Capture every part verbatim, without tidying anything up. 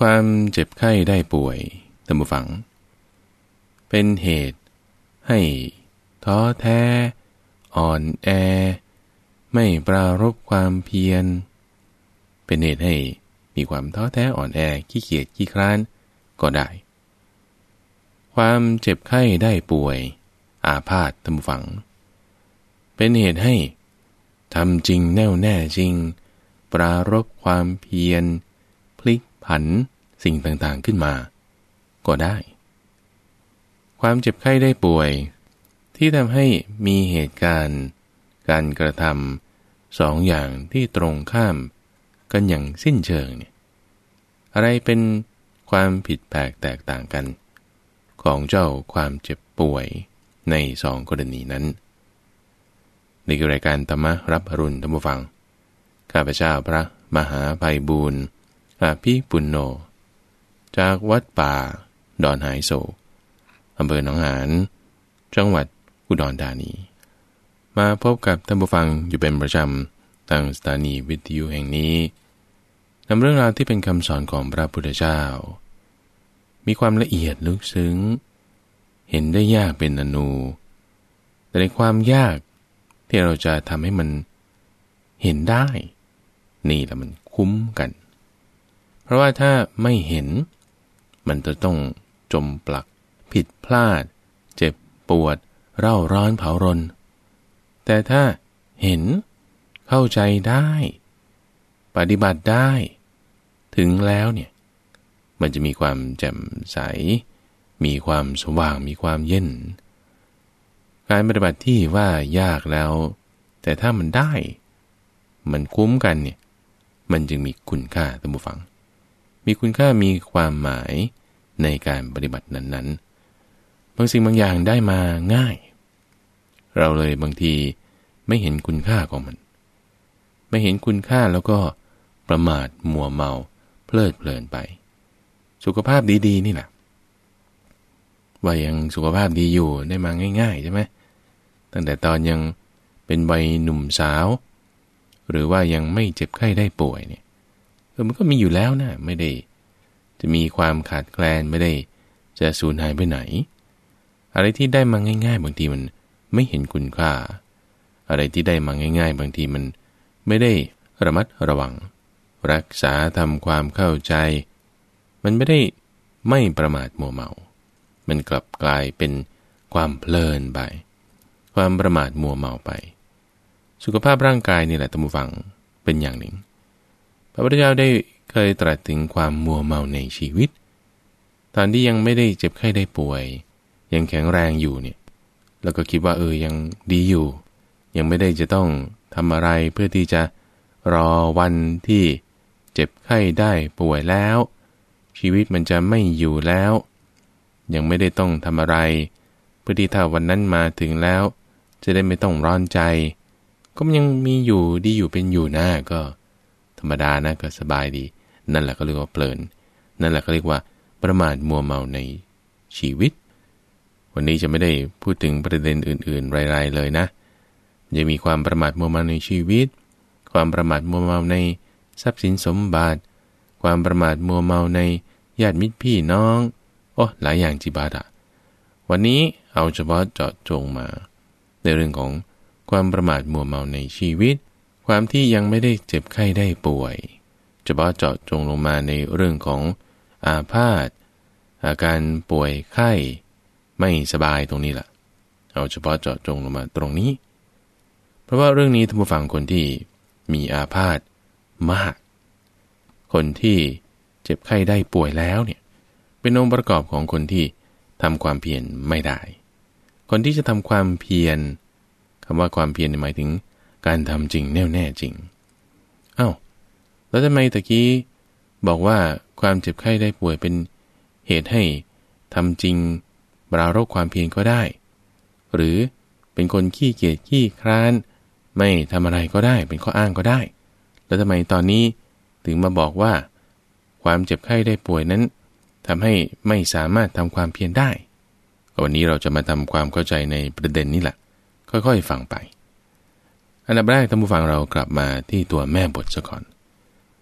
ความเจ็บไข้ได้ป่วยท่านผู้ฟังเป็นเหตุให้ท้อแท้อ่อนแอไม่ปรารภความเพียรเป็นเหตุให้มีความท้อแท้อ่อนแอขี้เกียจขี้คร้านก็ได้ความเจ็บไข้ได้ป่วยอาพาธท่านผู้ฟังเป็นเหตุให้ทำจริงแน่วแน่จริงปรารภความเพียรพลิกผันสิ่งต่างๆขึ้นมาก็ได้ความเจ็บไข้ได้ป่วยที่ทำให้มีเหตุการณ์การกระทำสองอย่างที่ตรงข้ามกันอย่างสิ้นเชิงเนี่ยอะไรเป็นความผิดแปลกแตกต่างกันของเจ้าความเจ็บป่วยในสองกรณีนั้นนี่คือรายการธรรมรับอรุณท่านผู้ฟังข้าพเจ้าพระมหาไพบูลย์อาภิปุณโญจากวัดป่าดอนหายโศกอำเภอหนองหานจังหวัดอุดรธานีมาพบกับท่านผู้ฟังอยู่เป็นประจำทางสถานีวิทยุแห่งนี้นำเรื่องราวที่เป็นคำสอนของพระพุทธเจ้ามีความละเอียดลึกซึ้งเห็นได้ยากเป็นอนูแต่ในความยากที่เราจะทำให้มันเห็นได้นี่แหละมันคุ้มกันเพราะว่าถ้าไม่เห็นมันจะต้องจมปลักผิดพลาดเจ็บปวดเร่าร้อนเผารนแต่ถ้าเห็นเข้าใจได้ปฏิบัติได้ถึงแล้วเนี่ยมันจะมีความแจ่มใสมีความสว่างมีความเย็นการปฏิบัติที่ว่ายากแล้วแต่ถ้ามันได้มันคุ้มกันเนี่ยมันจึงมีคุณค่าท่านผู้ฟังมีคุณค่ามีความหมายในการปฏิบัตินั้นๆบางสิ่งบางอย่างได้มาง่ายเราเลยบางทีไม่เห็นคุณค่าของมันไม่เห็นคุณค่าแล้วก็ประมาทมัวเมาเพลิดเพลินไปสุขภาพดีๆนี่แหละว่ายังสุขภาพดีอยู่ได้มาง่ายๆใช่ไหมตั้งแต่ตอนยังเป็นวัยหนุ่มสาวหรือว่ายังไม่เจ็บไข้ได้ป่วยเนี่ยเออมันก็มีอยู่แล้วนะไม่ได้จะมีความขาดแคลนไม่ได้จะสูญหายไปไหนอะไรที่ได้มาง่ายๆบางทีมันไม่เห็นคุณค่าอะไรที่ได้มาง่ายๆบางทีมันไม่ได้ระมัดระวังรักษาทำความเข้าใจมันไม่ได้ไม่ประมาทมัวเมามันกลับกลายเป็นความเพลินไปความประมาทมัวเมาไปสุขภาพร่างกายนี่แหละท่านผู้ฟังเป็นอย่างหนึ่งพระพุทธเจ้าได้เคยตรัสถึงความมัวเมาในชีวิตตอนที่ยังไม่ได้เจ็บไข้ได้ป่วยยังแข็งแรงอยู่เนี่ยแล้วก็คิดว่าเออยังดีอยู่ยังไม่ได้จะต้องทำอะไรเพื่อที่จะรอวันที่เจ็บไข้ได้ป่วยแล้วชีวิตมันจะไม่อยู่แล้วยังไม่ได้ต้องทำอะไรเพื่อที่ถ้าวันนั้นมาถึงแล้วจะได้ไม่ต้องร้อนใจก็ยังมีอยู่ดีอยู่เป็นอยู่นะก็ธรรมดานะก็สบายดีนั่นแหละก็เรียกว่าเพลินนั่นแหละก็เรียกว่าประมาทมัวเมาในชีวิตวันนี้จะไม่ได้พูดถึงประเด็นอื่นๆรายๆเลยนะจะมีความประมาทมัวเมาในชีวิตความประมาทมัวเมาในทรัพย์สินสมบัติความประมาทมัวเมาในญาติมิตรพี่น้องโอ้หลายอย่างจิบาดะวันนี้เอาเฉพาะเจาะจงมาในเรื่องของความประมาทมัวเมาในชีวิตความที่ยังไม่ได้เจ็บไข้ได้ป่วยเฉพาะเจาะจงลงมาในเรื่องของอาพาธอาการป่วยไข้ไม่สบายตรงนี้แหละเอาเฉพาะเจาะจงลงมาตรงนี้เพราะว่าเรื่องนี้ท่านผู้ฟังคนที่มีอาพาธมากคนที่เจ็บไข้ได้ป่วยแล้วเนี่ยเป็นองค์ประกอบของคนที่ทำความเพียรไม่ได้คนที่จะทำความเพียรคำว่าความเพียรหมายถึงการทำจริงแน่วแน่จริงอ้าวแล้วทำไมตะกี้บอกว่าความเจ็บไข้ได้ป่วยเป็นเหตุให้ทำจริงปรารภความเพียรก็ได้หรือเป็นคนขี้เกียจขี้คร้านไม่ทำอะไรก็ได้เป็นข้ออ้างก็ได้แล้วทำไมตอนนี้ถึงมาบอกว่าความเจ็บไข้ได้ป่วยนั้นทำให้ไม่สามารถทำความเพียรได้วันนี้เราจะมาทำความเข้าใจในประเด็นนี้แหละค่อยๆฟังไปอันดับแรกท่านผู้ฟังเรากลับมาที่ตัวแม่บทซะก่อน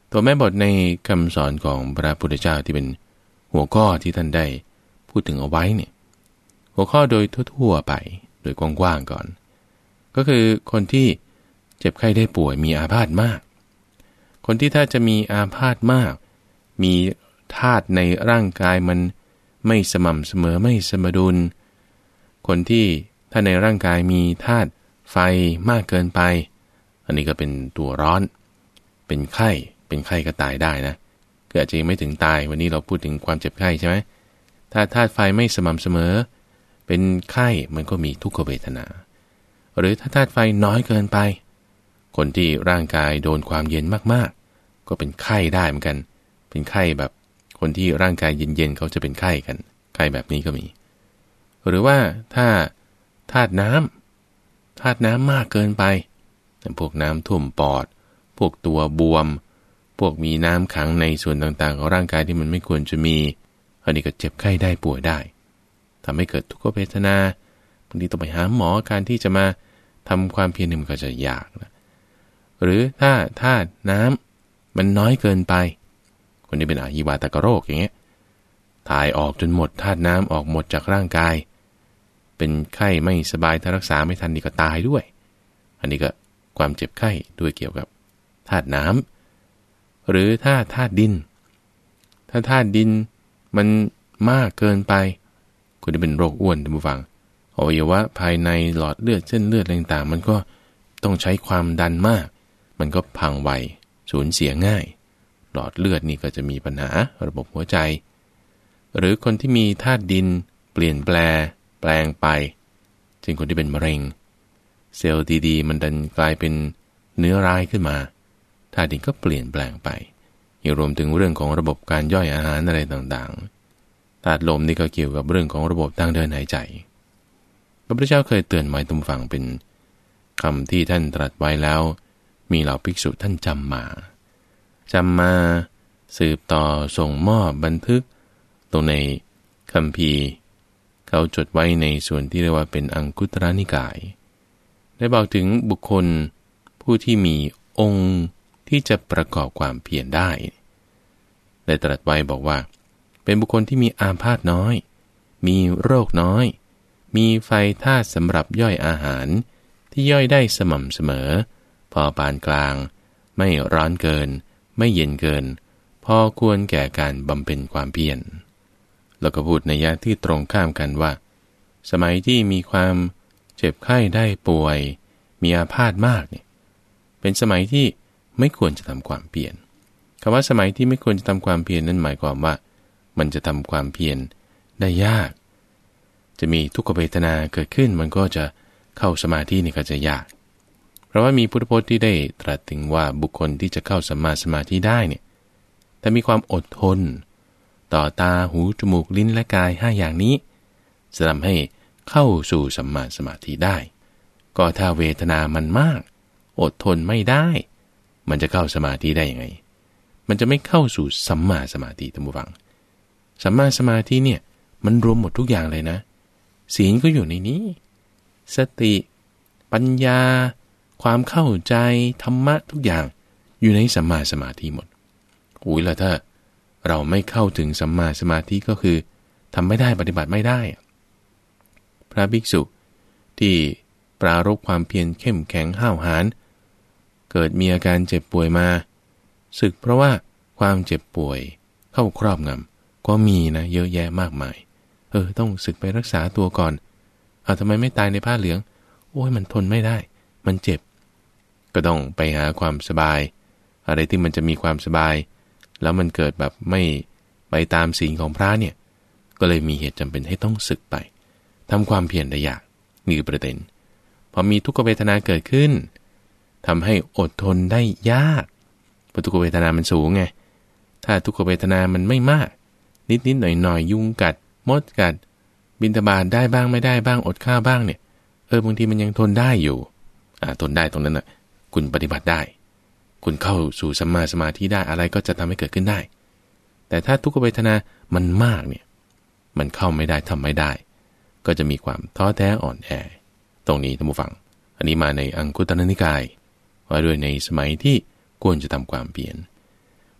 ตัวแม่บทในคำสอนของพระพุทธเจ้าที่เป็นหัวข้อที่ท่านได้พูดถึงเอาไว้เนี่ยหัวข้อโดยทั่วๆไปโดยกว้างๆก่อนก็คือคนที่เจ็บไข้ได้ป่วยมีอาพาธมากคนที่ถ้าจะมีอาพาธมากมีธาตุในร่างกายมันไม่สม่ำเสมอไม่สมดุลคนที่ถ้าในร่างกายมีธาตุไฟมากเกินไปอันนี้ก็เป็นตัวร้อนเป็นไข้เป็นไข้ก็ตายได้นะก็อาจจะยังไม่ถึงตายวันนี้เราพูดถึงความเจ็บไข้ใช่ไหมถ้าธาตุไฟไม่สม่ำเสมอเป็นไข้มันก็มีทุกขเวทนาหรือถ้าธาตุไฟน้อยเกินไปคนที่ร่างกายโดนความเย็นมากๆก็เป็นไข้ได้เหมือนกันเป็นไข้แบบคนที่ร่างกายเย็นๆเขาจะเป็นไข้กันไข้แบบนี้ก็มีหรือว่าถ้าธาตุน้ำธาตุน้ำมากเกินไปพวกน้ำท่วมปอดพวกตัวบวมพวกมีน้ำขังในส่วนต่างๆของร่างกายที่มันไม่ควรจะมีอันนี้ก็เจ็บไข้ได้ป่วยได้ทำให้เกิดทุกขเวทนาบางทีต้องไปหาหมอการที่จะมาทำความเพียรมันก็จะยากนะหรือถ้าธาตุน้ำมันน้อยเกินไปคนที่เป็นอหิวาตกโรคอย่างเงี้ยถ่ายออกจนหมดธาตุน้ำออกหมดจากร่างกายเป็นไข้ไม่สบายถ้ารักษาไม่ทันนี่ก็ตายด้วยอันนี้ก็ความเจ็บไข้ด้วยเกี่ยวกับธาตุน้ำหรือถ้าธาตุดินถ้าธาตุดินมันมากเกินไปคนที่เป็นโรคอ้วนท่านผู้ฟังอวัยวะภายในหลอดเลือดเส้นเลือดอะไรต่างๆมันก็ต้องใช้ความดันมากมันก็พังไวสูญเสียง่ายหลอดเลือดนี่ก็จะมีปัญหาระบบหัวใจหรือคนที่มีธาตุดินเปลี่ยนแปลงแปลงไปเช่นคนที่เป็นมะเร็งเซลล์ดีๆมันดันกลายเป็นเนื้อร้ายขึ้นมาธาตุดินก็เปลี่ยนแปลงไปยังรวมถึงเรื่องของระบบการย่อยอาหารอะไรต่างๆธาตุลมนี่ก็เกี่ยวกับเรื่องของระบบทางเดินหายใจพระพุทธเจ้าเคยเตือนไว้ตรงฝั่งเป็นคำที่ท่านตรัสไว้แล้วมีเหล่าภิกษุท่านจำมาจำมาสืบต่อส่งมอบบันทึกตรงในคัมภีร์เขาจดไว้ในส่วนที่เรียกว่าเป็นอังคุตรนิกายได้บอกถึงบุคคลผู้ที่มีองค์ที่จะประกอบความเพียรได้ได้ตรัสไว้บอกว่าเป็นบุคคลที่มีอาพาธน้อยมีโรคน้อยมีไฟธาตุสำหรับย่อยอาหารที่ย่อยได้สม่ำเสมอพอปานกลางไม่ร้อนเกินไม่เย็นเกินพอควรแก่การบำเพ็ญความเพียรแล้วก็พูดในยะที่ตรงข้ามกันว่าสมัยที่มีความเจ็บไข้ได้ป่วยมีอาพาธมากเนี่ยเป็นสมัยที่ไม่ควรจะทำความเพียรคำว่าสมัยที่ไม่ควรจะทำความเพียรนั้นหมายความว่ามันจะทำความเพียรได้ยากจะมีทุกขเวทนาเกิดขึ้นมันก็จะเข้าสมาธินี่ก็จะยากเพราะว่ามีพุทธพจน์ที่ได้ตรัสถึงว่าบุคคลที่จะเข้าสัมมาสมาธิได้เนี่ยแต่มีความอดทนต่อตาหูจมูกลิ้นและกายห้าอย่างนี้จะทำให้เข้าสู่สัมมาสมาธิได้ก็ถ้าเวทนามันมากอดทนไม่ได้มันจะเข้าสมาธิได้ยังไงมันจะไม่เข้าสู่สัมมาสมาธิท่านผู้ฟังสัมมาสมาธิเนี่ยมันรวมหมดทุกอย่างเลยนะศีลก็อยู่ในนี้สติปัญญาความเข้าใจธรรมะทุกอย่างอยู่ในสัมมาสมาธิหมดอุ้ยแล้วถ้าเราไม่เข้าถึงสัมมาสมาธิก็คือทำไม่ได้ปฏิบัติไม่ได้พระภิกษุที่ปรารภความเพียรเข้มแข็งห้าวหาญเกิดมีอาการเจ็บป่วยมาสึกเพราะว่าความเจ็บป่วยเข้าครอบงำก็มีนะเยอะแยะมากมายเออต้องสึกไปรักษาตัวก่อนเอาทำไมไม่ตายในผ้าเหลืองโอ้ยมันทนไม่ได้มันเจ็บก็ต้องไปหาความสบายอะไรที่มันจะมีความสบายแล้วมันเกิดแบบไม่ไปตามศีลของพระเนี่ยก็เลยมีเหตุจำเป็นให้ต้องสึกไปทำความเพียรได้ยากนี่คือประเด็นพอมีทุกขเวทนาเกิดขึ้นทำให้อดทนได้ยากเพราะทุกขเวทนามันสูงไงถ้าทุกขเวทนามันไม่มากนิดๆหน่อยๆยุงกัดมดกัดบิณฑบาตได้บ้างไม่ได้บ้างอดข้าวบ้างเนี่ยเออบางทีมันยังทนได้อยู่อ่าทนได้ตรงนั้นน่ะคุณปฏิบัติได้คุณเข้าสู่สัมมาสมาธิได้อะไรก็จะทำให้เกิดขึ้นได้แต่ถ้าทุกขเวทนามันมากเนี่ยมันเข้าไม่ได้ทำไม่ได้ก็จะมีความท้อแท้อ่อนแอตรงนี้ท่านผู้ฟังอันนี้มาในอังคุตรนิกายว่าด้วยในสมัยที่ควรจะทำความเพียร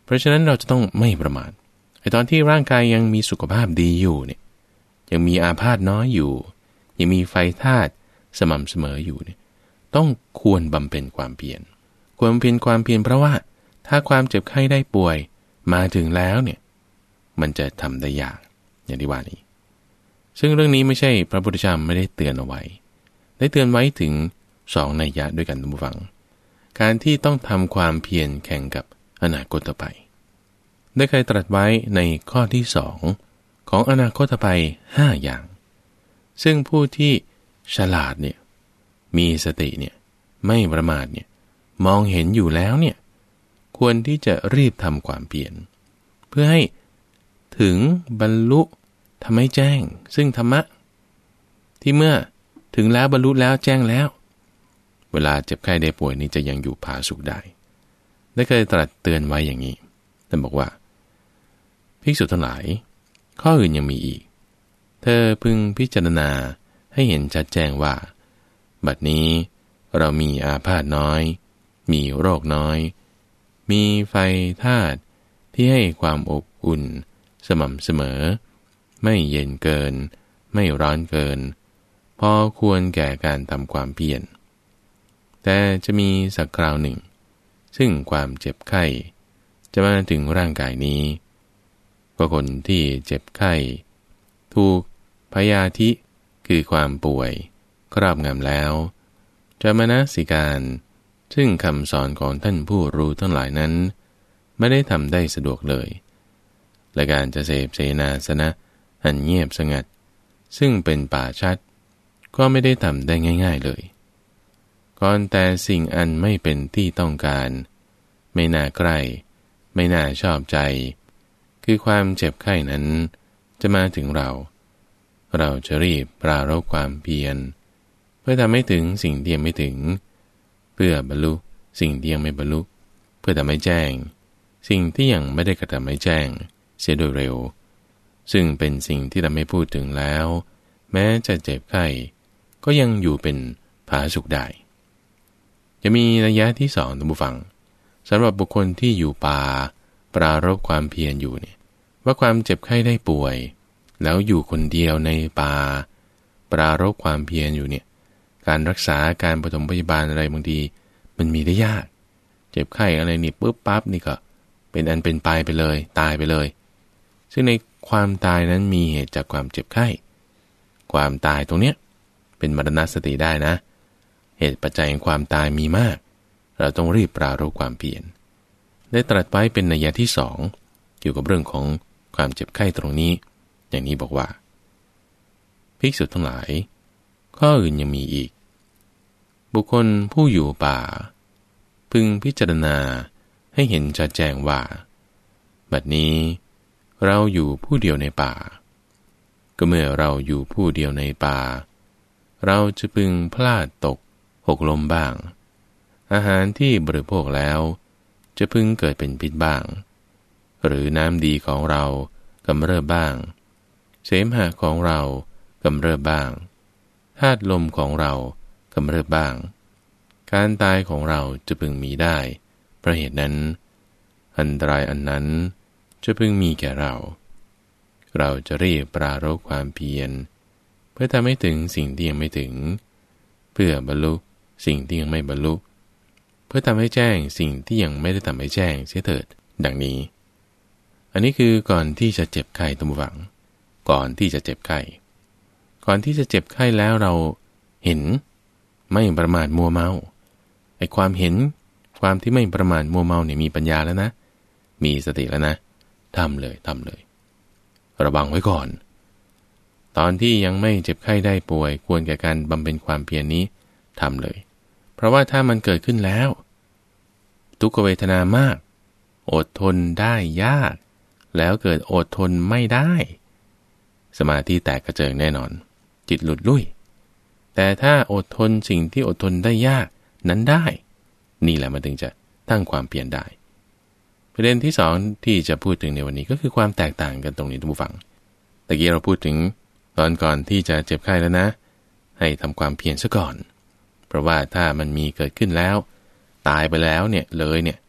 ราะฉะนั้นเราจะต้องไม่ประมาทไอ้ตอนที่ร่างกายยังมีสุขภาพดีอยู่เนี่ยยังมีอาพาธน้อยอยู่ยังมีไฟธาตุสม่ำเสมออยู่เนี่ยต้องควรบำเพ็ญความเพียรควรบำเพ็ญความเพียรเพราะว่าถ้าความเจ็บไข้ได้ป่วยมาถึงแล้วเนี่ยมันจะทำได้ยากอย่างที่ว่านี้ซึ่งเรื่องนี้ไม่ใช่พระพุทธเจ้าไม่ได้เตือนเอาไว้ได้เตือนไว้ถึงสองนัยยะด้วยกันท่านผู้ฟังการที่ต้องทำความเพียรแข่งกับอนาคตภัยได้เคยตรัสไว้ในข้อที่สองของอนาคตภัยห้าอย่างซึ่งผู้ที่ฉลาดเนี่ยมีสติเนี่ยไม่ประมาทเนี่ยมองเห็นอยู่แล้วเนี่ยควรที่จะรีบทำความเพียรเพื่อให้ถึงบรรลุทำให้แจ้งซึ่งธรรมะที่เมื่อถึงแล้วบรรลุแล้วแจ้งแล้วเวลาเจ็บไข้ได้ป่วยนี้จะยังอยู่ผาสุกได้ได้เคยตรัสเตือนไว้อย่างนี้ท่านบอกว่าภิกษุทั้งหลายข้ออื่นยังมีอีกเธอพึงพิจารณาให้เห็นชัดแจ้งว่าบัดนี้เรามีอาพาธน้อยมีโรคน้อยมีไฟธาตุที่ให้ความอบอุ่นสม่ำเสมอไม่เย็นเกินไม่ร้อนเกินพอควรแก่การทำความเพียรแต่จะมีสักคราวหนึ่งซึ่งความเจ็บไข้จะมาถึงร่างกายนี้ก็คนที่เจ็บไข้ถูกพยาธิคือความป่วยครอบงำแล้วจะมนสิการซึ่งคำสอนของท่านผู้รู้ทั้งหลายนั้นไม่ได้ทำได้สะดวกเลยและการจะเสพเสนาสนะอันเงียบสงัดซึ่งเป็นป่าชัดก็ไม่ได้ทำได้ง่ายๆเลยก่อนแต่สิ่งอันไม่เป็นที่ต้องการไม่น่าใกล้ไม่น่าชอบใจคือความเจ็บไข้นั้นจะมาถึงเราเราจะรีบปรารภความเพียรเพื่อทำให้ถึงสิ่งที่ยังไม่ถึงเพื่อบรรลุสิ่งที่ยังไม่บรรลุเพื่อทำให้แจ้งสิ่งที่ยังไม่ได้กระทำให้แจ้งเสียโดยเร็วซึ่งเป็นสิ่งที่เราไม่พูดถึงแล้วแม้จะเจ็บไข้ก็ยังอยู่เป็นผาสุกได้จะมีนัยยะที่สองท่านผู้ฟังสำหรับบุคคลที่อยู่ป่าปรารภความเพียรอยู่เนี่ยว่าความเจ็บไข้ได้ป่วยแล้วอยู่คนเดียวในป่าปรารภความเพียรอยู่เนี่ยการรักษาการปฐมพยาบาลอะไรบางทีมันมีได้ยากเจ็บไข้อะไรนี่ปุ๊บปั๊บนี่ก็เป็นอันเป็นไปไปเลยตายไปเลยซึ่งในความตายนั้นมีเหตุจากความเจ็บไข้ความตายตรงเนี้ยเป็นมรณสติได้นะเหตุปัจจัยแห่งความตายมีมากเราต้องรีบปรารภความเพียรได้ตรัสไว้เป็นนัยยะที่สองเกี่ยวกับเรื่องของความเจ็บไข้ตรงนี้อย่างนี้บอกว่าภิกษุทั้งหลายข้ออื่นยังมีอีกบุคคลผู้อยู่ป่าพึงพิจารณาให้เห็นชัดแจ้งว่าบัดนี้เราอยู่ผู้เดียวในป่าก็เมื่อเราอยู่ผู้เดียวในป่าเราจะพึงพลาดตกหกล้มบ้างอาหารที่บริโภคแล้วจะพึงเกิดเป็นพิษบ้างหรือน้ำดีของเรากำเริบบ้างเสมหะของเรากำเริบบ้างธาตุลมของเรากำเริบบ้างการตายของเราจะพึงมีได้เพราะเหตุนั้นอันตรายอันนั้นจะพึงมีแก่เราเราจะรีบปรารภความเพียรเพื่อทำให้ถึงสิ่งที่ยังไม่ถึงเพื่อบรรลุสิ่งที่ยังไม่บรรลุเพื่อทำให้แจ้งสิ่งที่ยังไม่ได้ทำให้แจ้งเสียเถิดดังนี้อันนี้คือก่อนที่จะเจ็บไข้ท่านผู้ฟังก่อนที่จะเจ็บไข้ก่อนที่จะเจ็บไข้แล้วเราเห็นไม่ประมาทมัวเมาไอ้ความเห็นความที่ไม่ประมาทมัวเมาเนี่ยมีปัญญาแล้วนะมีสติแล้วนะทำเลยทำเลยระวังไว้ก่อนตอนที่ยังไม่เจ็บไข้ได้ป่วยควรแก่การบำเพ็ญความเพียรนี้ทำเลยเพราะว่าถ้ามันเกิดขึ้นแล้วทุกขเวทนามากอดทนได้ยากแล้วเกิดอดทนไม่ได้สมาธิแตกกระเจิงแน่นอนจิตหลุดลุ่ยแต่ถ้าอดทนสิ่งที่อดทนได้ยากนั้นได้นี่แหละมันถึงจะตั้งความเพียรได้ประเด็นที่สองที่จะพูดถึงในวันนี้ก็คือความแตกต่างกันตรงนี้ท่านผู้ฟังตะกี้เราพูดถึงตอนก่อนที่จะเจ็บไข้แล้วนะให้ทำความเพียรซะก่อนเพราะว่าถ้ามันมีเกิดขึ้นแล้วตายไปแล้วเนี่ยเลยเนี่ย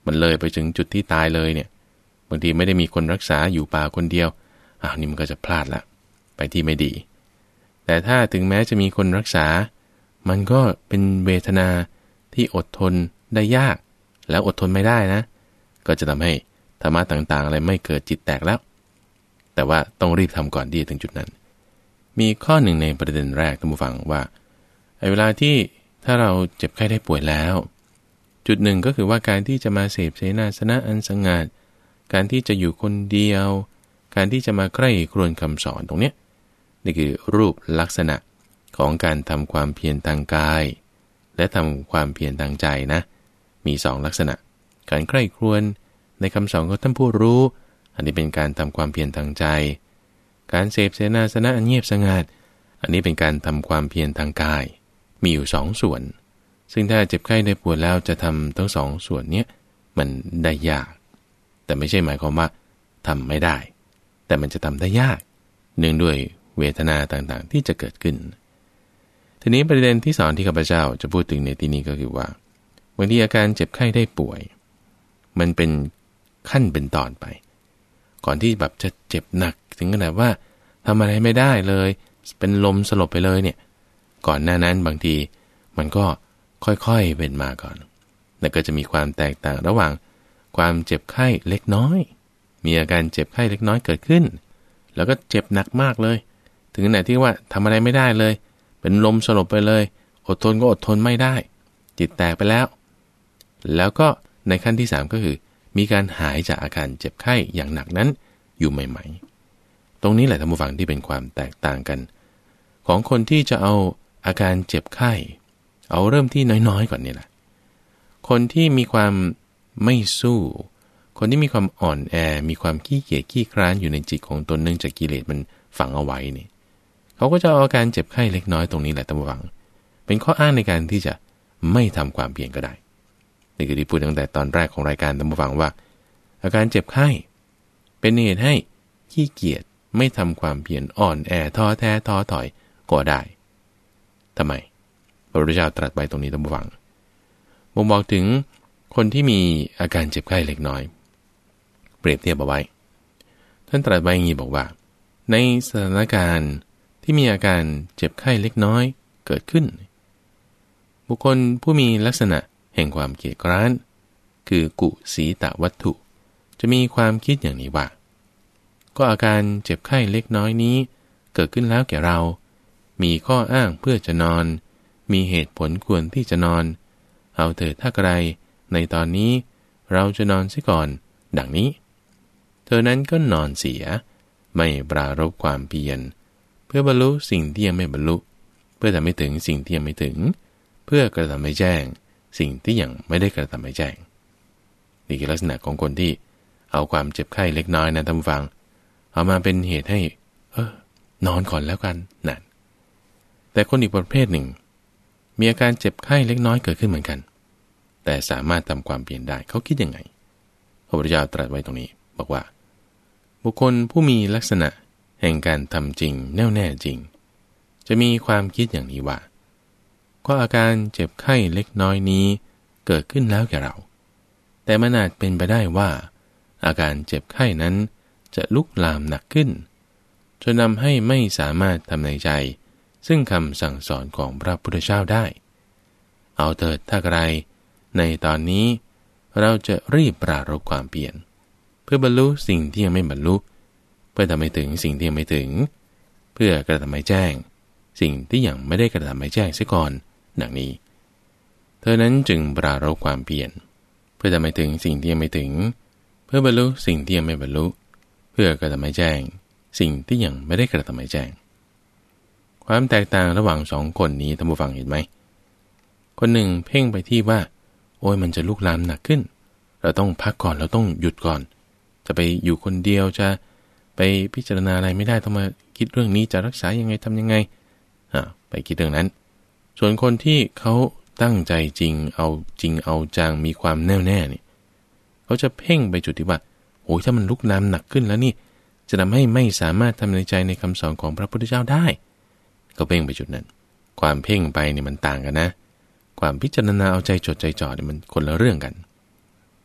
มันเลยไปถึงจุดที่ตายเลยเนี่ยบางทีไม่ได้มีคนรักษาอยู่ป่าคนเดียวอ้าวนี่มันก็จะพลาดละไปที่ไม่ดีแต่ถ้าถึงแม้จะมีคนรักษามันก็เป็นเวทนาที่อดทนได้ยากแล้วอดทนไม่ได้นะก็จะทำให้ธรรมะต่างๆอะไรไม่เกิดจิตแตกแล้วแต่ว่าต้องรีบทำก่อนที่จะถึงจุดนั้นมีข้อหนึ่งในประเด็นแรกท่านผู้ฟังว่าเวลาที่ถ้าเราเจ็บไข้ได้ป่วยแล้วจุดหนึ่งก็คือว่าการที่จะมาเสพเสนาสนะอันสงัดการที่จะอยู่คนเดียวการที่จะมาใกล้ครวญคำสอนตรงเนี้ยนี่คือรูปลักษณะของการทำความเพียรทางกายและทำความเพียรทางใจนะมีสองลักษณะการใกล้ครวญในคำสอนของท่านผู้รู้อันนี้เป็นการทำความเพียรทางใจการเสพเสนาสนะอันเงียบสงัดอันนี้เป็นการทำความเพียรทางกายมีอยู่สองส่วนซึ่งถ้าเจ็บไข้ได้ป่วยแล้วจะทำทั้งสองส่วนนี้มันได้ยากแต่ไม่ใช่หมายความว่าทำไม่ได้แต่มันจะทำได้ยากเนื่องด้วยเวทนาต่างๆที่จะเกิดขึ้นทีนี้ประเด็นที่สองที่ข้าพเจ้าจะพูดถึงในที่นี้ก็คือว่าบางทีอาการเจ็บไข้ได้ป่วยมันเป็นขั้นเป็นตอนไปก่อนที่แบบจะเจ็บหนักถึงขนาดว่าทำอะไรไม่ได้เลยเป็นลมสลบไปเลยเนี่ยก่อนหน้านั้นบางทีมันก็ค่อยๆเป็นมาก่อนแล้วก็จะมีความแตกต่างระหว่างความเจ็บไข้เล็กน้อยมีอาการเจ็บไข้เล็กน้อยเกิดขึ้นแล้วก็เจ็บหนักมากเลยถึงขนาดที่ว่าทำอะไรไม่ได้เลยเป็นลมสลบไปเลยอดทนก็อดทนไม่ได้จิตแตกไปแล้วแล้วก็ในขั้นที่สามก็คือมีการหายจากอาการเจ็บไข้อย่างหนักนั้นอยู่ใหม่ๆตรงนี้แหละท่านผู้ฟังที่เป็นความแตกต่างกันของคนที่จะเอาอาการเจ็บไข้เอาเริ่มที่น้อยๆก่อนนี่แหละคนที่มีความไม่สู้คนที่มีความอ่อนแอมีความขี้เกียจขี้คร้านอยู่ในจิตของตนเนื่องจากกิเลสมันฝังเอาไว้นี่เขาก็จะเอาอาการเจ็บไข้เล็กน้อยตรงนี้แหละท่านผู้ฟังเป็นข้ออ้างในการที่จะไม่ทำความเพียรก็ได้นี่คือที่พูดตั้งแต่ตอนแรกของรายการท่านผู้ฟังว่าอาการเจ็บไข้เป็นเหตุให้ขี้เกียจไม่ทำความเพียรอ่อนแอท้อแท้ท้อถอยก็ได้ทำไมพระพุทธเจ้าตรัสไว้ตรงนี้ท่านผู้ฟังบ่งบอกถึงคนที่มีอาการเจ็บไข้เล็กน้อยเปรียบเทียบเอาไว้ท่านตรัสไว้อย่างนี้บอกว่าในสถานการณ์ที่มีอาการเจ็บไข้เล็กน้อยเกิดขึ้นบุคคลผู้มีลักษณะแห่งความเกียจคร้านคือกุสีตวัตถุจะมีความคิดอย่างนี้ว่าก็อาการเจ็บไข้เล็กน้อยนี้เกิดขึ้นแล้วแก่เรามีข้ออ้างเพื่อจะนอนมีเหตุผลควรที่จะนอนเอาเถิดถ้าไกลในตอนนี้เราจะนอนเสียก่อนดังนี้เธอนั้นก็นอนเสียไม่ปรารภความเพียรเพื่อบรรลุสิ่งที่ยังไม่บรรลุเพื่อทำให้ถึงสิ่งที่ยังไม่ถึงเพื่อกระทำให้แจ้งสิ่งที่ยังไม่ได้กระทำให้แจ้งนี่คือลักษณะของคนที่เอาความเจ็บไข้เล็กน้อยนะท่านผู้ฟังเอามาเป็นเหตุให้เออนอนก่อนแล้วกันนั่นแต่คนอีกประเภทหนึ่งมีอาการเจ็บไข้เล็กน้อยเกิดขึ้นเหมือนกันแต่สามารถทำความเปลี่ยนได้เขาคิดยังไงพระพุทธเจ้าตรัสไว้ตรงนี้บอกว่าบุคคลผู้มีลักษณะแห่งการทำจริงแน่วแน่จริงจะมีความคิดอย่างนี้ว่าก็อาการเจ็บไข้เล็กน้อยนี้เกิดขึ้นแล้วแก่เราแต่มันอาจเป็นไปได้ว่าอาการเจ็บไข้นั้นจะลุกลามหนักขึ้นจนนำให้ไม่สามารถทำในใจซึ่งคำสั่งสอนของพระพุทธเจ้าได้เอาเถิดถ้าใครในตอนนี้เราจะรีบปรารภความเพียรเพื่อบรรลุสิ่งที่ยังไม่บรรลุเพื่อทำให้ถึงสิ่งที่ยังไม่ถึงเพื่อกระทำให้แจ้งสิ่งที่ยังไม่ได้กระทำให้แจ้งเสียก่อนดังนี้เธอนั้นจึงปรารภความเพียรเพื่อทำให้ถึงสิ่งที่ยังไม่ถึงเพื่อบรรลุสิ่งที่ยังไม่บรรลุเพื่อกระทำให้แจ้งสิ่งที่ยังไม่ได้กระทำให้แจ้งความแตกต่างระหว่างสองคนนี้ท่านผู้ฟังเห็นไหมคนหนึ่งเพ่งไปที่ว่าโอ้ยมันจะลุกลามหนักขึ้นเราต้องพักก่อนเราต้องหยุดก่อนจะไปอยู่คนเดียวจะไปพิจารณาอะไรไม่ได้ต้องมาคิดเรื่องนี้จะรักษายังไงทำยังไงอ่าไปคิดเรื่องนั้นส่วนคนที่เขาตั้งใจจริงเอาจริงเอาจังมีความแน่วแน่นี่เขาจะเพ่งไปจุดที่ว่าโอ้ยถ้ามันลุกลามหนักขึ้นแล้วนี่จะทำให้ไม่สามารถทำในใจในคำสอนของพระพุทธเจ้าได้ก็เพ่งไปจุดนั้นความเพ่งไปเนี่ยมันต่างกันนะความพิจารณาเอาใจจดใจจ่อเนี่ยมันคนละเรื่องกัน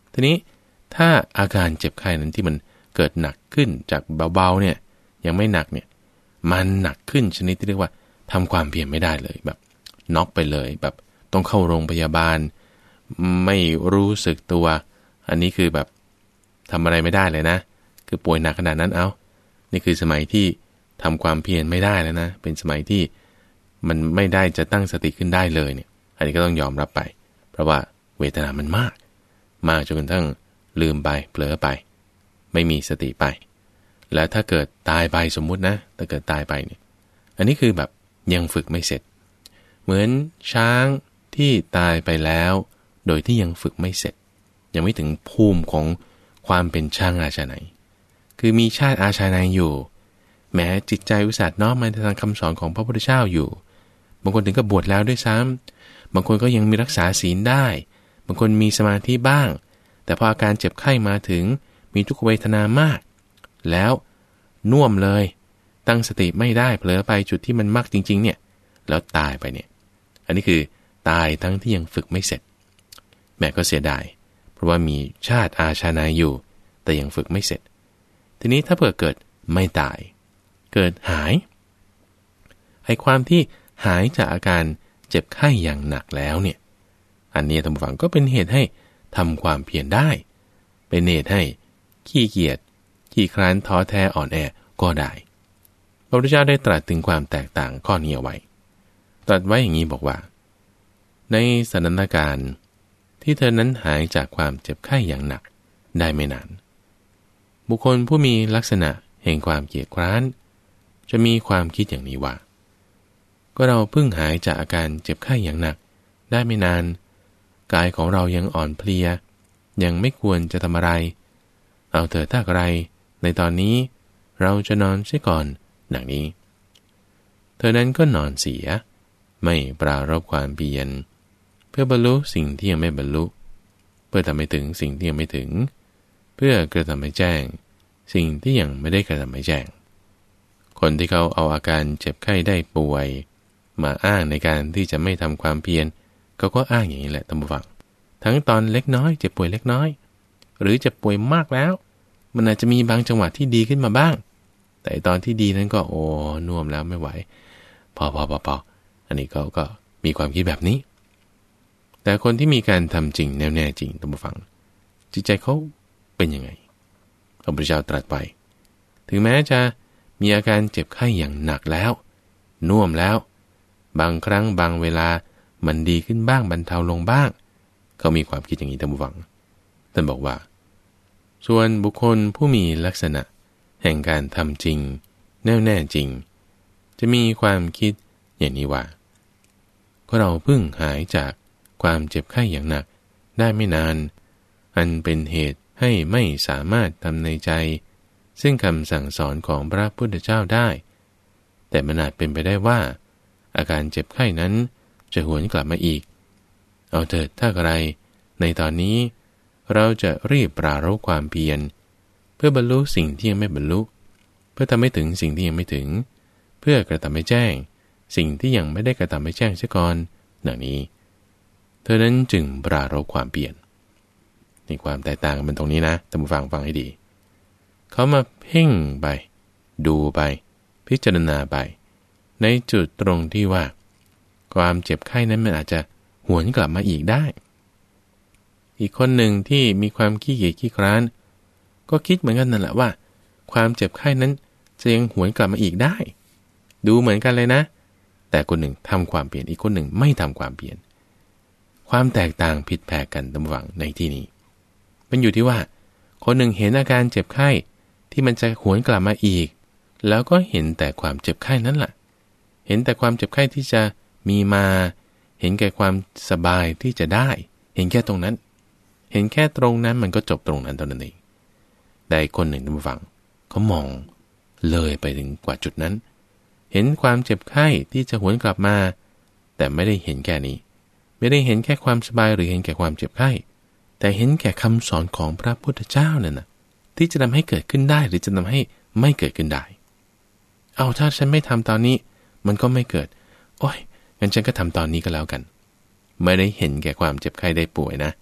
ทีนี้ถ้าอาการเจ็บไข้นั้นที่มันเกิดหนักขึ้นจากเบาๆเนี่ยยังไม่หนักเนี่ยมันหนักขึ้นชนิดที่เรียกว่าทำความเพียรไม่ได้เลยแบบน็อกไปเลยแบบต้องเข้าโรงพยาบาลไม่รู้สึกตัวอันนี้คือแบบทำอะไรไม่ได้เลยนะคือป่วยหนักขนาดนั้นเอานี่คือสมัยที่ทำความเพียรไม่ได้แล้วนะเป็นสมัยที่มันไม่ได้จะตั้งสติขึ้นได้เลยเนี่ยอันนี้ก็ต้องยอมรับไปเพราะว่าเวทนามันมากมากจนกระทั่งลืมไปเผลอไปไม่มีสติไปแล้วถ้าเกิดตายไปสมมุตินะถ้าเกิดตายไปเนี่ยอันนี้คือแบบยังฝึกไม่เสร็จเหมือนช้างที่ตายไปแล้วโดยที่ยังฝึกไม่เสร็จยังไม่ถึงภูมิของความเป็นช้างอาชาไนคือมีชาติอาชาไนอยู่แม้จิตใจอุตส่าห์น้อมมาทางคำสอนของพระพุทธเจ้าอยู่บางคนถึงกับบวชแล้วด้วยซ้ำบางคนก็ยังมีรักษาศีลได้บางคนมีสมาธิบ้างแต่พออาการเจ็บไข้มาถึงมีทุกขเวทนามากแล้วน่วมเลยตั้งสติไม่ได้เผลอไปจุดที่มันมากจริงๆเนี่ยแล้วตายไปเนี่ยอันนี้คือตายทั้งที่ยังฝึกไม่เสร็จแม่ก็เสียดายเพราะว่ามีชาติอาชาไนอยู่แต่ยังฝึกไม่เสร็จทีนี้ถ้าเผื่อเกิดไม่ตายเกิดหายไอ้ความที่หายจากอาการเจ็บไข้อย่างหนักแล้วเนี่ยอันนี้ท่านผู้ฟังก็เป็นเหตุให้ทำความเพียรได้เป็นเหตุให้ขี้เกียจขี้คร้านท้อแท้อ่อนแอก็ได้พระพุทธเจ้าได้ตรัสถึงความแตกต่างข้อนี้เอาไว้ตรัสไว้อย่างนี้บอกว่าในสถานการณ์ที่เธอนั้นหายจากความเจ็บไข้อย่างหนักได้ไม่นานบุคคลผู้มีลักษณะแห่งความเกียจคร้านจะมีความคิดอย่างนี้ว่าก็เราเพิ่งหายจากอาการเจ็บไข้อย่างหนักได้ไม่นานกายของเรายังอ่อนเพลียยังไม่ควรจะทำอะไรเอาเถิดถ้าอะไรในตอนนี้เราจะนอนเสียก่อนดังนี้เธอนั้นก็นอนเสียไม่ปรารภความเพียรเพื่อบรรลุสิ่งที่ยังไม่บรรลุเพื่อทำให้ถึงสิ่งที่ยังไม่ถึงเพื่อกระทำให้แจ้งสิ่งที่ยังไม่ได้กระทำให้แจ้งคนที่เขาเอาอาการเจ็บไข้ได้ป่วยมาอ้างในการที่จะไม่ทำความเพียรเขาก็อ้างอย่างนี้แหละท่านผู้ฟังทั้งตอนเล็กน้อยเจ็บป่วยเล็กน้อยหรือเจ็บป่วยมากแล้วมันอาจจะมีบางจังหวะที่ดีขึ้นมาบ้างแต่ตอนที่ดีนั้นก็โอ้น่วมแล้วไม่ไหวพอพอพอพออันนี้เขาก็มีความคิดแบบนี้แต่คนที่มีการทำจริงแน่แน่จริงท่านผู้ฟังจิตใจเขาเป็นยังไงพระพุทธเจ้าตรัสไว้ถึงแม้จะมีอาการเจ็บไข้อย่างหนักแล้วน่วมแล้วบางครั้งบางเวลามันดีขึ้นบ้างบรรเทาลงบ้างเขามีความคิดอย่างนี้ท่านผู้ฟังท่านบอกว่าส่วนบุคคลผู้มีลักษณะแห่งการทำจริงแน่วแน่จริงจะมีความคิดอย่างนี้ว่าก็เราเพิ่งหายจากความเจ็บไข้อย่างหนักได้ไม่นานอันเป็นเหตุให้ไม่สามารถทำในใจซึ่งคำสั่งสอนของพระพุทธเจ้าได้แต่มันอาจเป็นไปได้ว่าอาการเจ็บไข้นั้นจะหวนกลับมาอีกเอาเถิดถ้าอะไรในตอนนี้เราจะรีบปรารภความเพียรเพื่อบรรลุสิ่งที่ยังไม่บรรลุเพื่อทำให้ถึงสิ่งที่ยังไม่ถึงเพื่อกระทำให้แจ้งสิ่งที่ยังไม่ได้กระทำให้แจ้งเสียก่อนดังนี้เธอนั้นจึงปรารภความเพียรในความแตกต่างกันตรงนี้นะท่านผู้ฟังฟังให้ดีเขามาเพ่งไปดูไปพิจารณาไปในจุดตรงที่ว่าความเจ็บไข้นั้นมันอาจจะหวนกลับมาอีกได้อีกคนหนึ่งที่มีความขี้เกียจขี้คร้านก็คิดเหมือนกันนั่นแหละว่าความเจ็บไข้นั้นจะยังหวนกลับมาอีกได้ดูเหมือนกันเลยนะแต่คนหนึ่งทำความเปลี่ยนอีกคนหนึ่งไม่ทำความเปลี่ยนความแตกต่างผิดแผกกันตามหวังในที่นี้มันอยู่ที่ว่าคนหนึ่งเห็นอาการเจ็บไข้ที่มันจะหวนกลับมาอีกแล้วก็เห็นแต่ความเจ็บไข้นั้นแหละเห็นแต่ความเจ็บไข้ที่จะมีมาเห็นแก่ความสบายที่จะได้เห็นแค่ตรงนั้นเห็นแค่ตรงนั้นมันก็จบตรงนั้นเท่านั้นเองแต่คนหนึ่งท่านผู้ฟังเขามองเลยไปถึงกว่าจุดนั้นเห็นความเจ็บไข้ที่จะหวนกลับมาแต่ไม่ได้เห็นแค่นี้ไม่ได้เห็นแค่ความสบายหรือเห็นแก่ความเจ็บไข้แต่เห็นแก่คำสอนของพระพุทธเจ้านั่นนะที่จะทำให้เกิดขึ้นได้หรือจะทำให้ไม่เกิดขึ้นได้เอาถ้าฉันไม่ทำตอนนี้มันก็ไม่เกิดโอ้ยงั้นฉันก็ทำตอนนี้ก็แล้วกันไม่ได้เห็นแก่ความเจ็บไข้ได้ป่วยนะ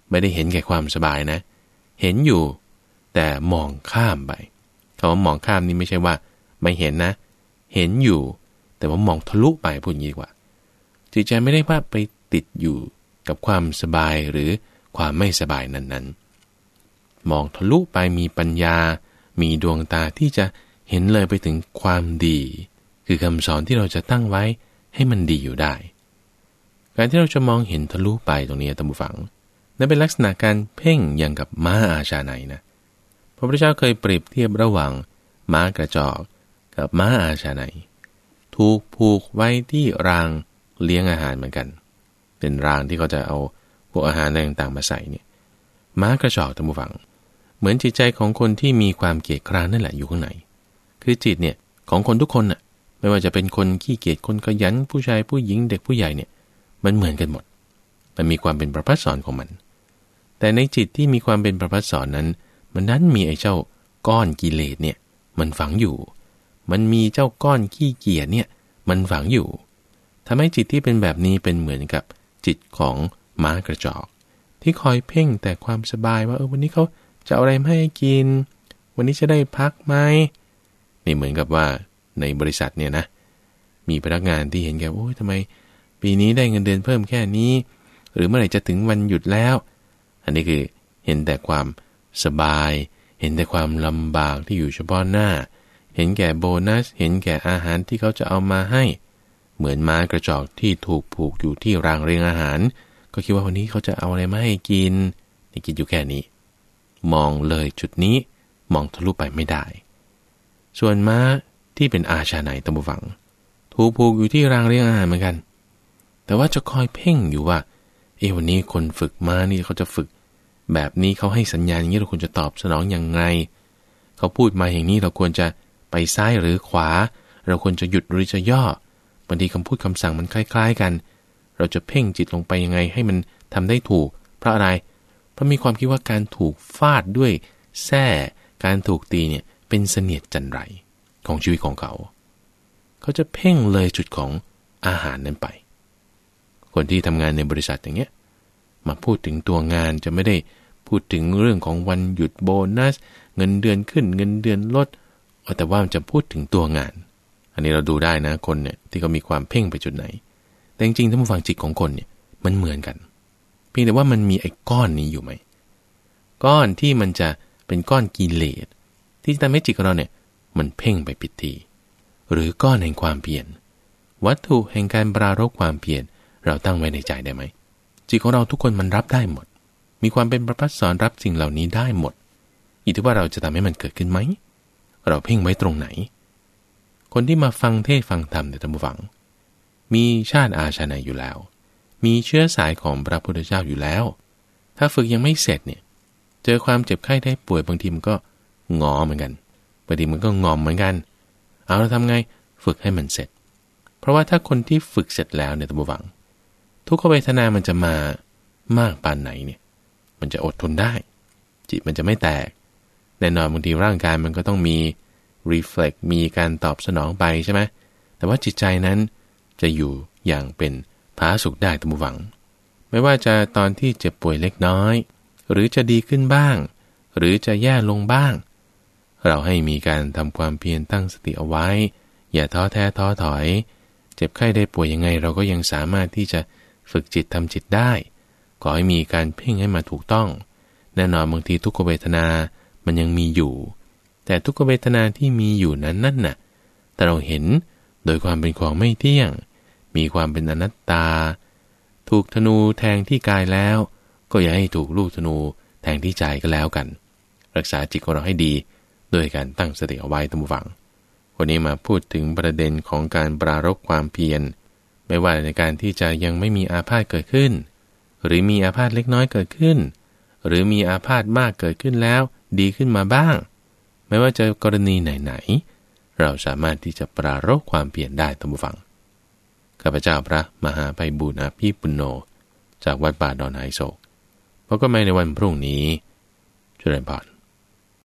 ไม่ได้เห็นแก่ความสบายนะเห็นอยู่แต่มองข้ามไปคำว่ามองข้ามนี่ไม่ใช่ว่าไม่เห็นนะเห็นอยู่แต่ว่ามองทะลุไปพูดอย่างนี้ดีกว่าจิตใจไม่ได้ว่าไปติดอยู่กับความสบายหรือความไม่สบายนั้นๆมองทะลุไปมีปัญญามีดวงตาที่จะเห็นเลยไปถึงความดีคือคำสอนที่เราจะตั้งไว้ให้มันดีอยู่ได้การที่เราจะมองเห็นทะลุไปตรงนี้ท่านผู้ฟังนั่นเป็นลักษณะการเพ่งอย่างกับม้าอาชาไนนะพระพุทธเจ้าเคยเปรียบเทียบระหว่างม้ากระจอกกับม้าอาชาไนถูกผูกไว้ที่รางเลี้ยงอาหารเหมือนกันเป็นรางที่เขาจะเอาพวกอาหารต่างๆมาใส่เนี่ยม้ากระจอกท่านผู้ฟังเหมือนจิตใจของคนที่มีความเกียจคร้านนั่นแหละอยู่ข้างในคือจิตเนี่ยของคนทุกคนน่ะไม่ว่าจะเป็นคนขี้เกียจคนขยันผู้ชายผู้หญิงเด็กผู้ใหญ่เนี่ยมันเหมือนกันหมดมันมีความเป็นประภัสสรของมันแต่ในจิตที่มีความเป็นประภัสสรนั้นมันนั้นมีไอ้เจ้าก้อนกิเลสเนี่ยมันฝังอยู่มันมีเจ้าก้อนขี้เกียจเนี่ยมันฝังอยู่ทำให้จิตที่เป็นแบบนี้เป็นเหมือนกับจิตของม้ากระจอกที่คอยเพ่งแต่ความสบายว่าเออวันนี้เขาจะเอาอะไรมาให้กินวันนี้จะได้พักไหมนี่เหมือนกับว่าในบริษัทเนี่ยนะมีพนักงานที่เห็นแก่โอ้ยทำไมปีนี้ได้เงินเดือนเพิ่มแค่นี้หรือเมื่อไหร่จะถึงวันหยุดแล้วอันนี้คือเห็นแต่ความสบายเห็นแต่ความลำบากที่อยู่เฉพาะหน้าเห็นแก่โบนัสเห็นแก่อาหารที่เขาจะเอามาให้เหมือนม้ากระจอกที่ถูกผูกอยู่ที่รางเรียงอาหารก็คิดว่าวันนี้เขาจะเอาอะไรมาให้กินนี่คิดอยู่แค่นี้มองเลยจุดนี้มองทะลุไปไม่ได้ส่วนม้าที่เป็นอาชาไนตัมบูฝังถูกผูกอยู่ที่รางเรียงอาหารเหมือนกันแต่ว่าจะคอยเพ่งอยู่ว่าเอวันนี้คนฝึกม้านี่เขาจะฝึกแบบนี้เขาให้สัญญาณอย่างนี้เราควรจะตอบสนองอย่างไรเขาพูดมาอย่างนี้เราควรจะไปซ้ายหรือขวาเราควรจะหยุดหรือจะย่อบางทีคำพูดคำสั่งมันคล้ายๆกันเราจะเพ่งจิตลงไปยังไงให้มันทำได้ถูกเพราะอะไรเพราะมีความคิดว่าการถูกฟาดด้วยแส้การถูกตีเนี่ยเป็นเสนียดจันไรของชีวิตของเขาเขาจะเพ่งเลยจุดของอาหารนั้นไปคนที่ทำงานในบริษัทอย่างเงี้ยมาพูดถึงตัวงานจะไม่ได้พูดถึงเรื่องของวันหยุดโบนัสเงินเดือนขึ้นเงินเดือนลดแต่ว่ามันจะพูดถึงตัวงานอันนี้เราดูได้นะคนเนี่ยที่เขามีความเพ่งไปจุดไหนแต่จริงๆถ้ามาฟังจิตของคนเนี่ยมันเหมือนกันเพียงแต่ว่ามันมีไอ้ก้อนนี้อยู่ไหมก้อนที่มันจะเป็นก้อนกิเลสที่ทำให้จิตของเราเนี่ยมันเพ่งไปผิดทีหรือก้อนแห่งความเพียรวัตถุแห่งการปรารภความเพียรเราตั้งไว้ในใจได้ไหมจิตของเราทุกคนมันรับได้หมดมีความเป็นประภัสสรรับสิ่งเหล่านี้ได้หมดอยู่ที่ว่าเราจะทำให้มันเกิดขึ้นไหมเราเพ่งไว้ตรงไหนคนที่มาฟังเทศฟังธรรมในธรรมฟังมีชาติอาชาไนอยู่แล้วมีเชื้อสายของพระพุทธเจ้าอยู่แล้วถ้าฝึกยังไม่เสร็จเนี่ยเจอความเจ็บไข้ได้ป่วยบางทีมันก็งอเหมือนกันบางทีมันก็งอมเหมือนกันเอาเราทำไงฝึกให้มันเสร็จเพราะว่าถ้าคนที่ฝึกเสร็จแล้วเนี่ยธรรมฟังทุกขเวทนามันจะมามากปานไหนเนี่ยมันจะอดทนได้จิตมันจะไม่แตกแน่นอนบางทีร่างกายมันก็ต้องมี reflect มีการตอบสนองไปใช่ไหมแต่ว่าจิตใจนั้นจะอยู่อย่างเป็นผาสุกได้ตามหวังไม่ว่าจะตอนที่เจ็บป่วยเล็กน้อยหรือจะดีขึ้นบ้างหรือจะแย่ลงบ้างเราให้มีการทำความเพียรตั้งสติเอาไว้อย่าท้อแท้ท้อถอยเจ็บไข้ได้ป่วยยังไงเราก็ยังสามารถที่จะฝึกจิตทำจิตได้ขอให้มีการเพ่งให้มาถูกต้องแน่นอนบางทีทุกขเวทนามันยังมีอยู่แต่ทุกขเวทนาที่มีอยู่นั้นนั่นน่ะแต่เราเห็นโดยความเป็นของไม่เที่ยงมีความเป็นอนัตตาถูกธนูแทงที่กายแล้วก็อย่าให้ถูกลูกธนูแทงที่ใจก็แล้วกันรักษาจิตของเราให้ดีโดยการตั้งสติเอาไว้ตามฝังวันนี้มาพูดถึงประเด็นของการปรารภความเพียรไม่ว่าในการที่จะยังไม่มีอาพาธเกิดขึ้นหรือมีอาพาธเล็กน้อยเกิดขึ้นหรือมีอาพาธมากเกิดขึ้นแล้วดีขึ้นมาบ้างไม่ว่าจะกรณีไหนๆเราสามารถที่จะปรารภความเพียรได้ตามฝังข้าพเจ้าพระมหาไพบูลย์อาภีปุณโญจากวัดป่าดอนไฮโศกพบกันใหม่ในวันพรุ่งนี้เจริญพร